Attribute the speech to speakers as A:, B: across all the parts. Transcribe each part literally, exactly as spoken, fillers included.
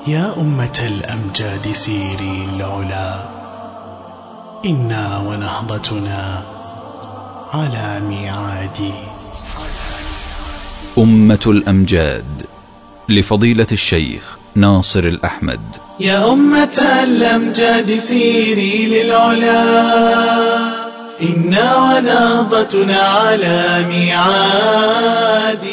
A: يا أمة الأمجاد سيري العلا، إنا ونهضتنا على ميعاد.
B: أمة الأمجاد لفضيلة الشيخ ناصر الأحمد.
A: يا أمة الأمجاد سيري للعلا، إنا ونهضتنا على ميعاد.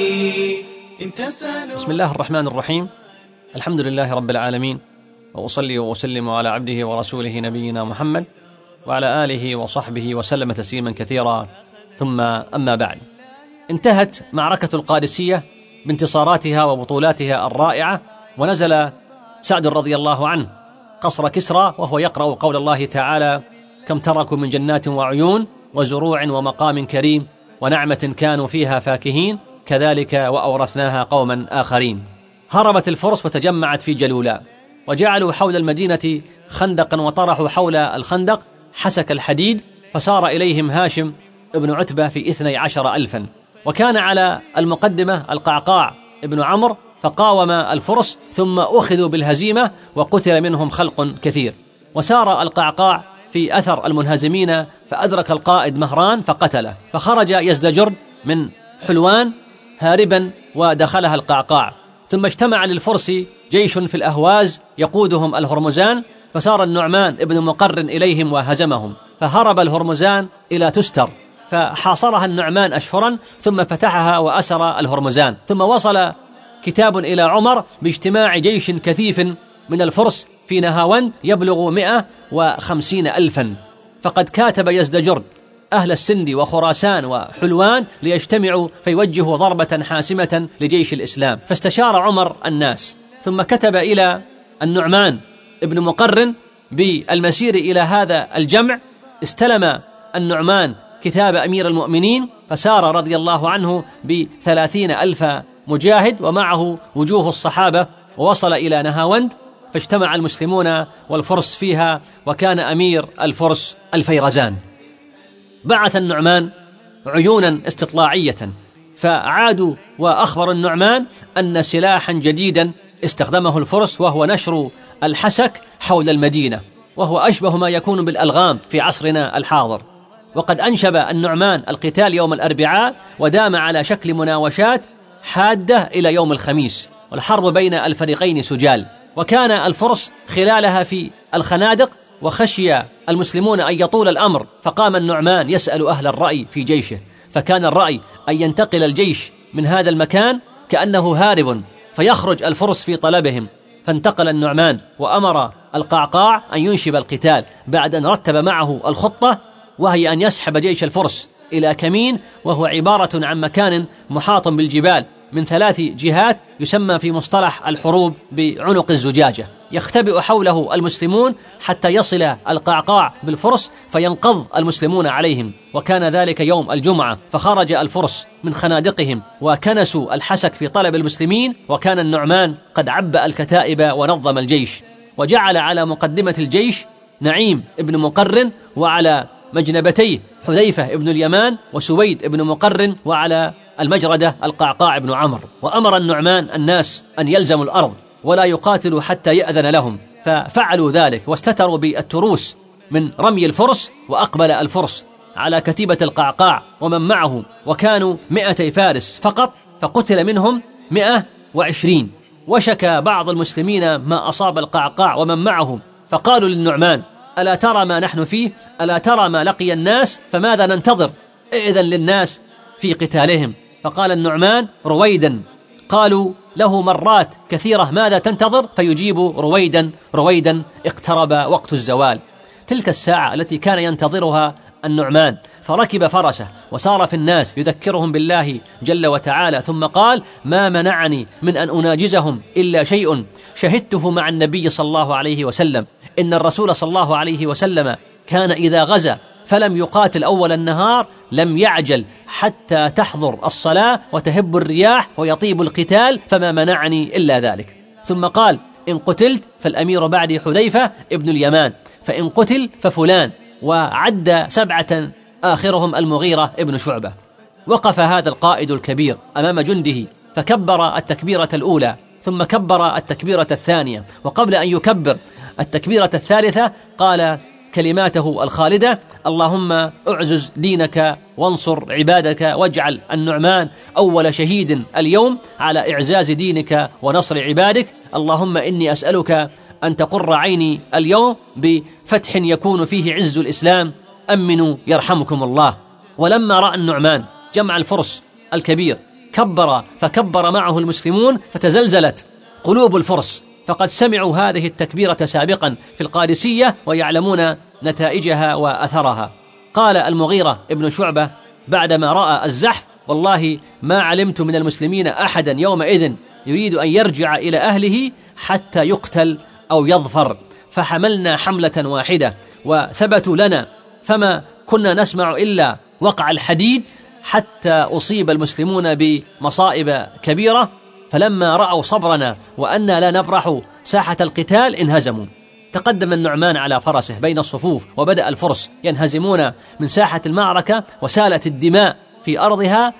C: بسم الله الرحمن الرحيم، الحمد لله رب العالمين، وأصلي وأسلم على عبده ورسوله نبينا محمد وعلى آله وصحبه وسلم تسليما كثيرا، ثم أما بعد. انتهت معركة القادسية بانتصاراتها وبطولاتها الرائعة، ونزل سعد رضي الله عنه قصر كسرى وهو يقرأ قول الله تعالى: كم تركوا من جنات وعيون وزروع ومقام كريم ونعمة كانوا فيها فاكهين كذلك وأورثناها قوما آخرين. هربت الفرس وتجمعت في جلولا، وجعلوا حول المدينة خندقا، وطرحوا حول الخندق حسك الحديد، فسار إليهم هاشم ابن عتبة في اثني عشر ألفا، وكان على المقدمة القعقاع ابن عمرو، فقاوم الفرس ثم أخذوا بالهزيمة وقتل منهم خلق كثير. وسار القعقاع في أثر المنهزمين، فأدرك القائد مهران فقتله، فخرج يزدجرد من حلوان هاربا ودخلها القعقاع. ثم اجتمع للفرس جيش في الأهواز يقودهم الهرمزان، فسار النعمان ابن مقرن إليهم وهزمهم، فهرب الهرمزان إلى تستر، فحاصرها النعمان أشهرا ثم فتحها وأسر الهرمزان. ثم وصل كتاب إلى عمر باجتماع جيش كثيف من الفرس في نهاوند يبلغ مئة وخمسين ألفا، فقد كاتب يزدجرد أهل السند وخراسان وحلوان ليجتمعوا فيوجهوا ضربة حاسمة لجيش الإسلام. فاستشار عمر الناس، ثم كتب إلى النعمان ابن مقرن بالمسير إلى هذا الجمع. استلم النعمان كتاب أمير المؤمنين، فسار رضي الله عنه بثلاثين ألف مجاهد ومعه وجوه الصحابة، ووصل إلى نهاوند، فاجتمع المسلمون والفرس فيها، وكان أمير الفرس الفيرزان. بعث النعمان عيونا استطلاعية، فعادوا وأخبر النعمان أن سلاحا جديدا استخدمه الفرس، وهو نشر الحسك حول المدينة، وهو أشبه ما يكون بالألغام في عصرنا الحاضر. وقد أنشب النعمان القتال يوم الأربعاء، ودام على شكل مناوشات حادة إلى يوم الخميس، والحرب بين الفريقين سجال. وكان الفرس خلالها في الخنادق، وخشي المسلمون أن يطول الأمر، فقام النعمان يسأل أهل الرأي في جيشه، فكان الرأي أن ينتقل الجيش من هذا المكان كأنه هارب، فيخرج الفرس في طلبهم. فانتقل النعمان وأمر القعقاع أن ينشب القتال، بعد أن رتب معه الخطة، وهي أن يسحب جيش الفرس إلى كمين، وهو عبارة عن مكان محاط بالجبال من ثلاث جهات، يسمى في مصطلح الحروب بعنق الزجاجة، يختبئ حوله المسلمون حتى يصل القعقاع بالفرس فينقض المسلمون عليهم. وكان ذلك يوم الجمعة، فخرج الفرس من خنادقهم وكنسوا الحسك في طلب المسلمين، وكان النعمان قد عبأ الكتائب ونظم الجيش، وجعل على مقدمة الجيش نعيم ابن مقرن، وعلى مجنبتيه حذيفة ابن اليمان وسويد ابن مقرن، وعلى المجردة القعقاع ابن عمرو. وأمر النعمان الناس أن يلزموا الأرض ولا يقاتلوا حتى يأذن لهم، ففعلوا ذلك، واستتروا بالتروس من رمي الفرس. وأقبل الفرس على كتيبة القعقاع ومن معه، وكانوا مئتي فارس فقط، فقتل منهم مئة وعشرين. وشكى بعض المسلمين ما أصاب القعقاع ومن معه، فقالوا للنعمان: ألا ترى ما نحن فيه؟ ألا ترى ما لقي الناس؟ فماذا ننتظر؟ إذن للناس في قتالهم. فقال النعمان: رويدا. قالوا له مرات كثيرة: ماذا تنتظر؟ فيجيب: رويدا رويدا، اقترب وقت الزوال. تلك الساعة التي كان ينتظرها النعمان، فركب فرسه وسار في الناس يذكرهم بالله جل وتعالى، ثم قال: ما منعني من أن أناجزهم إلا شيء شهدته مع النبي صلى الله عليه وسلم، إن الرسول صلى الله عليه وسلم كان إذا غزا فلم يقاتل أول النهار لم يعجل حتى تحضر الصلاة وتهب الرياح ويطيب القتال، فما منعني إلا ذلك. ثم قال: إن قتلت فالأمير بعدي حذيفة ابن اليمان، فإن قتل ففلان، وعد سبعة آخرهم المغيرة ابن شعبة. وقف هذا القائد الكبير أمام جنده فكبر التكبيرة الأولى، ثم كبر التكبيرة الثانية، وقبل أن يكبر التكبيرة الثالثة قال كلماته الخالدة: اللهم اعزز دينك وانصر عبادك واجعل النعمان أول شهيد اليوم على إعزاز دينك ونصر عبادك. اللهم إني أسألك أن تقر عيني اليوم بفتح يكون فيه عز الإسلام، أمنوا يرحمكم الله. ولما رأى النعمان جمع الفرس الكبير كبر فكبر معه المسلمون، فتزلزلت قلوب الفرس، فقد سمعوا هذه التكبيرة سابقا في القادسية ويعلمون نتائجها وأثرها. قال المغيرة ابن شعبة بعدما رأى الزحف: والله ما علمت من المسلمين أحدا يومئذ يريد أن يرجع إلى أهله حتى يقتل أو يظفر، فحملنا حملة واحدة وثبتوا لنا، فما كنا نسمع إلا وقع الحديد حتى أصيب المسلمون بمصائب كبيرة. فلما رأوا صبرنا وأننا لا نبرح ساحة القتال انهزموا. تقدم النعمان على فرسه بين الصفوف، وبدأ الفرس ينهزمون من ساحة المعركة، وسالت الدماء في أرضها،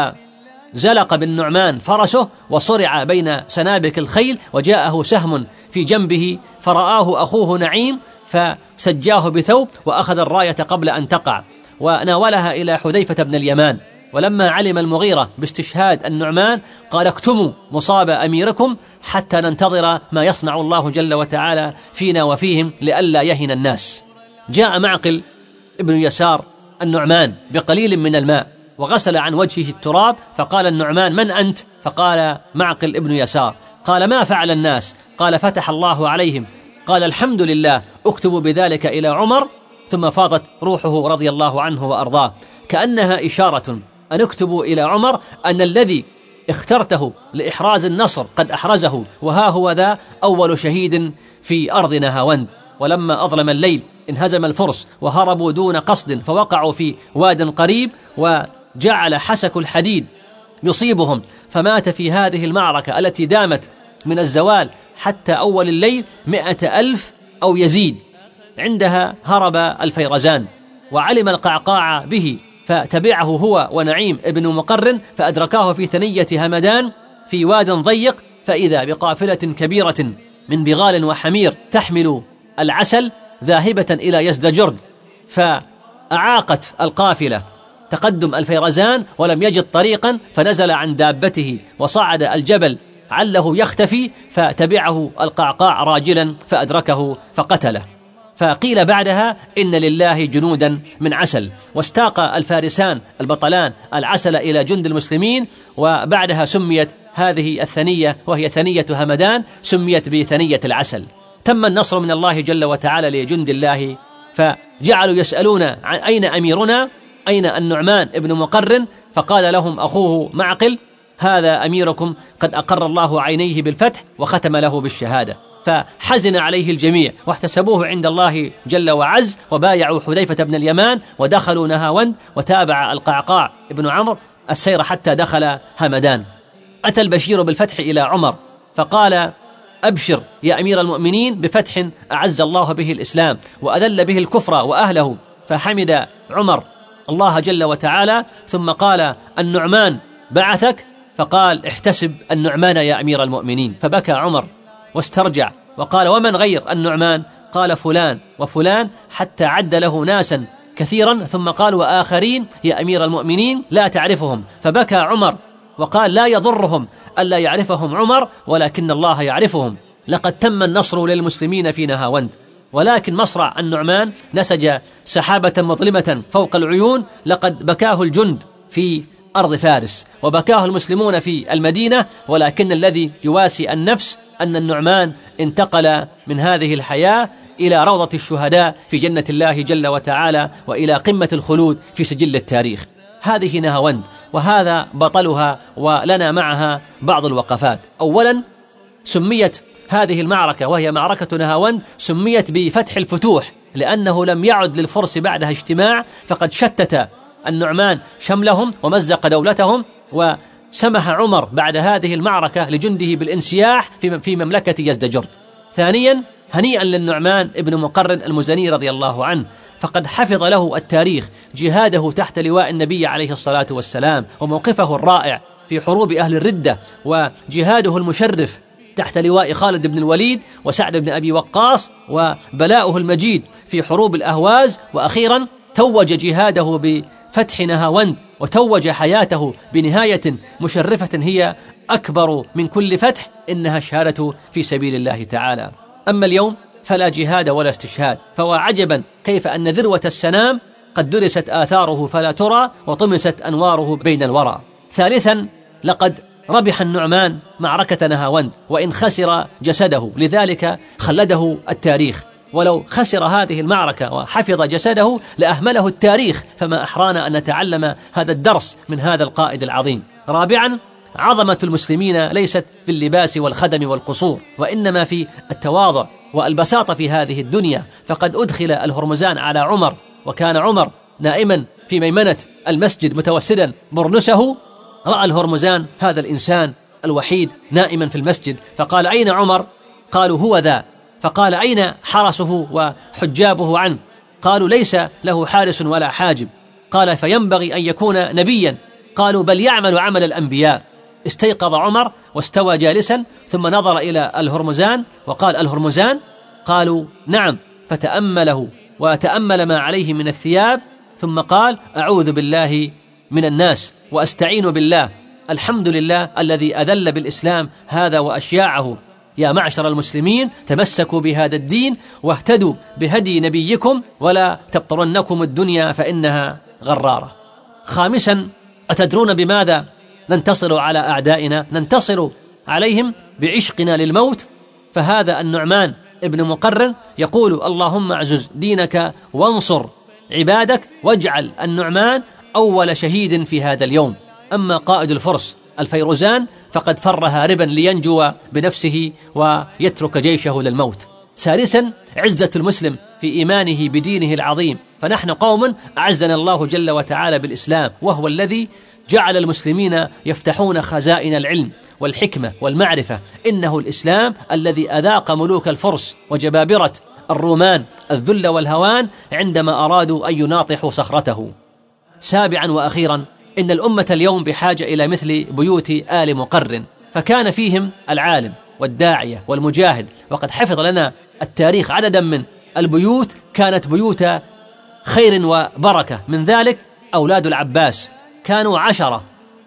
C: فزلق بالنعمان فرسه وصرع بين سنابك الخيل، وجاءه سهم في جنبه فرآه أخوه نعيم فسجاه بثوب وأخذ الراية قبل أن تقع وناولها إلى حذيفة بن اليمان. ولما علم المغيرة باستشهاد النعمان قال: اكتموا مصاب أميركم حتى ننتظر ما يصنع الله جل وتعالى فينا وفيهم لئلا يهن الناس. جاء معقل ابن يسار النعمان بقليل من الماء وغسل عن وجهه التراب، فقال النعمان: من أنت؟ فقال معقل ابن يسار: قال: ما فعل الناس؟ قال: فتح الله عليهم. قال: الحمد لله، اكتبوا بذلك إلى عمر. ثم فاضت روحه رضي الله عنه وأرضاه، كأنها إشارة أن اكتبوا إلى عمر أن الذي اخترته لإحراز النصر قد أحرزه، وها هو ذا أول شهيد في أرض نهاوند. ولما أظلم الليل انهزم الفرس وهربوا دون قصد، فوقعوا في واد قريب، وجعل حسك الحديد يصيبهم، فمات في هذه المعركة التي دامت من الزوال حتى أول الليل مئة ألف أو يزيد. عندها هرب الفيرزان، وعلم القعقاع به، فتبعه هو ونعيم ابن مقرن، فأدركاه في ثنية همدان في واد ضيق، فإذا بقافلة كبيرة من بغال وحمير تحمل العسل ذاهبة إلى يزدجرد، فأعاقت القافلة تقدم الفيرزان ولم يجد طريقا، فنزل عن دابته وصعد الجبل عله يختفي، فتبعه القعقاع راجلا فأدركه فقتله. فقيل بعدها: إن لله جنودا من عسل. واستاق الفارسان البطلان العسل إلى جند المسلمين، وبعدها سميت هذه الثنية وهي ثنية همدان، سميت بثنية العسل. تم النصر من الله جل وتعالى لجند الله، فجعلوا يسألون عن أين أميرنا، أين النعمان ابن مقرن؟ فقال لهم أخوه معقل: هذا أميركم قد أقر الله عينيه بالفتح وختم له بالشهادة. فحزن عليه الجميع واحتسبوه عند الله جل وعز، وبايعوا حذيفة بن اليمان ودخلوا نهاوند، وتابع القعقاع ابن عمرو السير حتى دخل همدان. أتى البشير بالفتح إلى عمر فقال: أبشر يا أمير المؤمنين بفتح أعز الله به الإسلام وأذل به الكفر وأهله. فحمد عمر الله جل وتعالى، ثم قال: النعمان بعثك؟ فقال: احتسب النعمان يا أمير المؤمنين. فبكى عمر واسترجع وقال: ومن غير النعمان؟ قال: فلان وفلان، حتى عد له ناسا كثيرا، ثم قال: وآخرين يا أمير المؤمنين لا تعرفهم. فبكى عمر وقال: لا يضرهم ألا يعرفهم عمر، ولكن الله يعرفهم. لقد تم النصر للمسلمين في نهاوند، ولكن مصرع النعمان نسج سحابة مظلمة فوق العيون، لقد بكاه الجند في أرض فارس وبكاه المسلمون في المدينة، ولكن الذي يواسي النفس أن النعمان انتقل من هذه الحياة إلى روضة الشهداء في جنة الله جل وتعالى، وإلى قمة الخلود في سجل التاريخ. هذه نهاوند، وهذا بطلها، ولنا معها بعض الوقفات. أولا، سميت هذه المعركة وهي معركة نهاوند سميت بفتح الفتوح، لأنه لم يعد للفرس بعدها اجتماع، فقد شتت النعمان شملهم ومزق دولتهم، وسمح عمر بعد هذه المعركة لجنده بالانسياح في مملكة يزدجرد. ثانيا، هنيئا للنعمان ابن مقرن المزني رضي الله عنه، فقد حفظ له التاريخ جهاده تحت لواء النبي عليه الصلاة والسلام، وموقفه الرائع في حروب أهل الردة، وجهاده المشرف تحت لواء خالد بن الوليد وسعد بن أبي وقاص وبلاؤه المجيد في حروب الأهواز، وأخيرا توج جهاده بفتح نهاوند، وتوج حياته بنهاية مشرفة هي أكبر من كل فتح، إنها الشهادة في سبيل الله تعالى. أما اليوم فلا جهاد ولا استشهاد، فوعجبا كيف أن ذروة السنام قد درست آثاره فلا ترى، وطمست أنواره بين الورى. ثالثا، لقد ربح النعمان معركة نهاوند وإن خسر جسده، لذلك خلده التاريخ، ولو خسر هذه المعركة وحفظ جسده لأهمله التاريخ، فما أحرانا أن نتعلم هذا الدرس من هذا القائد العظيم. رابعا، عظمة المسلمين ليست في اللباس والخدم والقصور، وإنما في التواضع والبساطة في هذه الدنيا. فقد أدخل الهرمزان على عمر، وكان عمر نائما في ميمنة المسجد متوسدا برنسه، رأى الهرمزان هذا الإنسان الوحيد نائما في المسجد، فقال: أين عمر؟ قالوا: هو ذا. فقال: أين حرسه وحجابه عنه؟ قالوا: ليس له حارس ولا حاجب. قال: فينبغي أن يكون نبيا. قالوا: بل يعمل عمل الأنبياء. استيقظ عمر واستوى جالسا، ثم نظر إلى الهرمزان وقال: الهرمزان؟ قالوا: نعم. فتأمله وتأمل ما عليه من الثياب، ثم قال: أعوذ بالله من الناس وأستعين بالله، الحمد لله الذي أذل بالإسلام هذا وأشياعه. يا معشر المسلمين، تمسكوا بهذا الدين واهتدوا بهدي نبيكم، ولا تبطرنكم الدنيا فإنها غرارة. خامسا، أتدرون بماذا ننتصر على أعدائنا؟ ننتصر عليهم بعشقنا للموت. فهذا النعمان ابن مقرن يقول: اللهم اعزز دينك وانصر عبادك، واجعل النعمان أول شهيد في هذا اليوم. أما قائد الفرس الفيروزان فقد فر هاربا لينجو بنفسه ويترك جيشه للموت. سادسا، عزة المسلم في إيمانه بدينه العظيم، فنحن قوم أعزنا الله جل وتعالى بالإسلام، وهو الذي جعل المسلمين يفتحون خزائن العلم والحكمة والمعرفة. إنه الإسلام الذي أذاق ملوك الفرس وجبابرة الرومان الذل والهوان عندما أرادوا أن يناطحوا صخرته. سابعا وأخيرا، إن الأمة اليوم بحاجة إلى مثل بيوت آل مقرن، فكان فيهم العالم والداعية والمجاهد، وقد حفظ لنا التاريخ عددا من البيوت كانت بيوت خير وبركة. من ذلك أولاد العباس كانوا عشرة،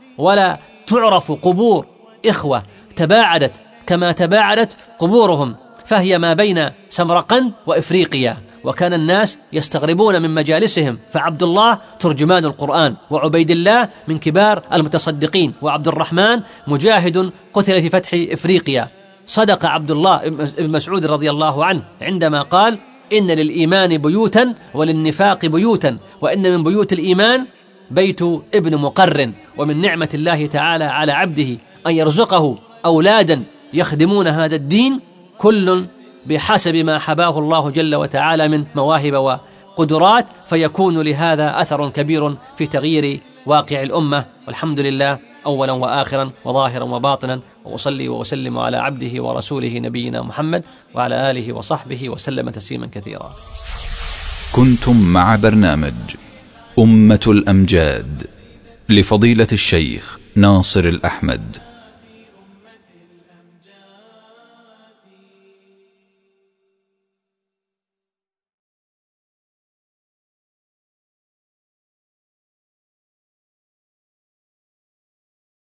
C: ولا تعرف قبور إخوة تباعدت كما تباعدت قبورهم، فهي ما بين سمرقند وإفريقيا، وكان الناس يستغربون من مجالسهم. فعبد الله ترجمان القرآن، وعبيد الله من كبار المتصدقين، وعبد الرحمن مجاهد قتل في فتح إفريقيا. صدق عبد الله ابن مسعود رضي الله عنه عندما قال: إن للإيمان بيوتا وللنفاق بيوتا، وإن من بيوت الإيمان بيت ابن مقرن. ومن نعمة الله تعالى على عبده أن يرزقه أولادا يخدمون هذا الدين، كل بحسب ما حباه الله جل وتعالى من مواهب وقدرات، فيكون لهذا أثر كبير في تغيير واقع الأمة. والحمد لله أولا وآخرا وظاهرا وباطنا، وأصلي وأسلم على عبده ورسوله نبينا محمد وعلى آله وصحبه وسلم تسليما كثيرا.
B: كنتم مع برنامج أمة الأمجاد لفضيلة الشيخ ناصر الأحمد.